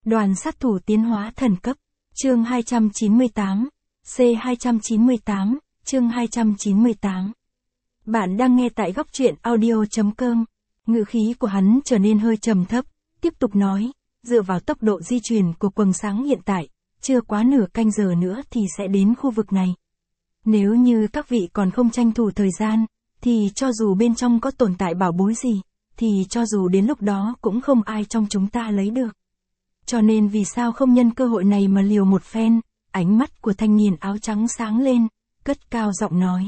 Đoàn sát thủ tiến hóa thần cấp. Chương 298. C298, chương 298. Bạn đang nghe tại góc truyện audio.com. Ngữ khí của hắn trở nên hơi trầm thấp, tiếp tục nói, dựa vào tốc độ di chuyển của quầng sáng hiện tại, chưa quá nửa canh giờ nữa thì sẽ đến khu vực này. Nếu như các vị còn không tranh thủ thời gian, thì cho dù bên trong có tồn tại bảo bối gì, thì cho dù đến lúc đó cũng không ai trong chúng ta lấy được. Cho nên vì sao không nhân cơ hội này mà liều một phen, ánh mắt của thanh niên áo trắng sáng lên, cất cao giọng nói.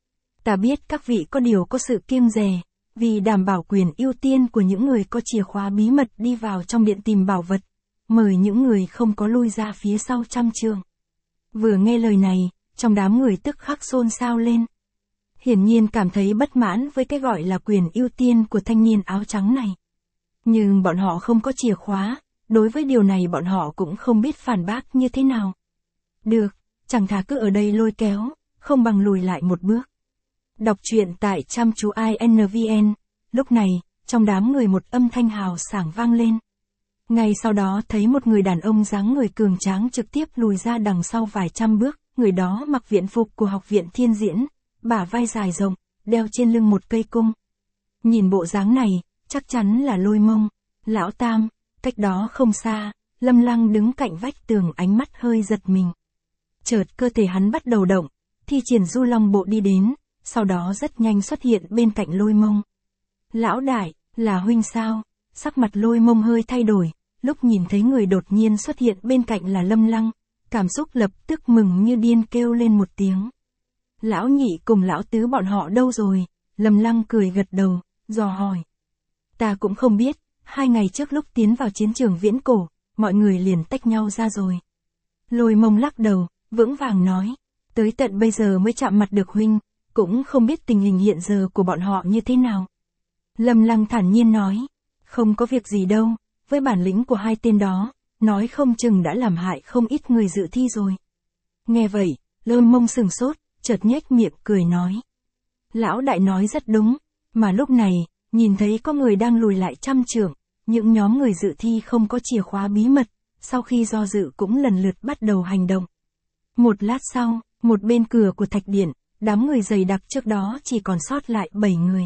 Ta biết các vị có điều có sự kiêng dè, vì đảm bảo quyền ưu tiên của những người có chìa khóa bí mật đi vào trong điện tìm bảo vật, mời những người không có lui ra phía sau trăm trượng. Vừa nghe lời này, trong đám người tức khắc xôn xao lên. Hiển nhiên cảm thấy bất mãn với cái gọi là quyền ưu tiên của thanh niên áo trắng này. Nhưng bọn họ không có chìa khóa, đối với điều này bọn họ cũng không biết phản bác như thế nào. Được, chẳng thà cứ ở đây lôi kéo, không bằng lùi lại một bước. Đọc truyện tại chăm chú INVN, lúc này, trong đám người một âm thanh hào sảng vang lên. Ngay sau đó thấy một người đàn ông dáng người cường tráng trực tiếp lùi ra đằng sau vài trăm bước, người đó mặc viện phục của học viện Thiên Diễn, bả vai dài rộng, đeo trên lưng một cây cung. Nhìn bộ dáng này, chắc chắn là Lôi Mông, Lão Tam. Cách đó không xa, Lâm Lăng đứng cạnh vách tường, ánh mắt hơi giật mình. Chợt cơ thể hắn bắt đầu động, thi triển Du Long bộ đi đến, sau đó rất nhanh xuất hiện bên cạnh Lôi Mông. Lão đại, là huynh sao? Sắc mặt Lôi Mông hơi thay đổi, lúc nhìn thấy người đột nhiên xuất hiện bên cạnh là Lâm Lăng, cảm xúc lập tức mừng như điên kêu lên một tiếng. Lão nhị cùng lão tứ bọn họ đâu rồi? Lâm Lăng cười gật đầu, dò hỏi. Ta cũng không biết. 2 ngày trước lúc tiến vào chiến trường viễn cổ, mọi người liền tách nhau ra rồi. Lôi Mông lắc đầu, vững vàng nói, tới tận bây giờ mới chạm mặt được huynh, cũng không biết tình hình hiện giờ của bọn họ như thế nào. Lâm Lăng thản nhiên nói, không có việc gì đâu, với bản lĩnh của hai tên đó, nói không chừng đã làm hại không ít người dự thi rồi. Nghe vậy, Lôi Mông sừng sốt, chợt nhếch miệng cười nói. Lão đại nói rất đúng, mà lúc này, nhìn thấy có người đang lùi lại trăm trượng, những nhóm người dự thi không có chìa khóa bí mật, sau khi do dự cũng lần lượt bắt đầu hành động. Một lát sau, một bên cửa của thạch điện, đám người dày đặc trước đó chỉ còn sót lại 7 người.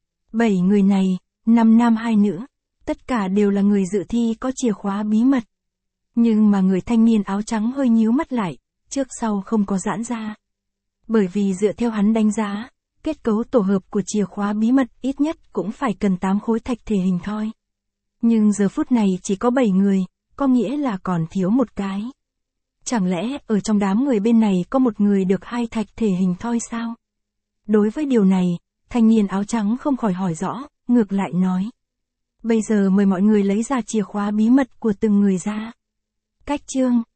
7 người này, 5 nam 2 nữ, tất cả đều là người dự thi có chìa khóa bí mật. Nhưng mà người thanh niên áo trắng hơi nhíu mắt lại, trước sau không có giãn ra. Bởi vì dựa theo hắn đánh giá, kết cấu tổ hợp của chìa khóa bí mật ít nhất cũng phải cần 8 khối thạch thể hình thoi. Nhưng giờ phút này chỉ có 7 người, có nghĩa là còn thiếu một cái. Chẳng lẽ ở trong đám người bên này có một người được 2 thạch thể hình thoi sao? Đối với điều này, thanh niên áo trắng không khỏi hỏi rõ, ngược lại nói. Bây giờ mời mọi người lấy ra chìa khóa bí mật của từng người ra. Cách chương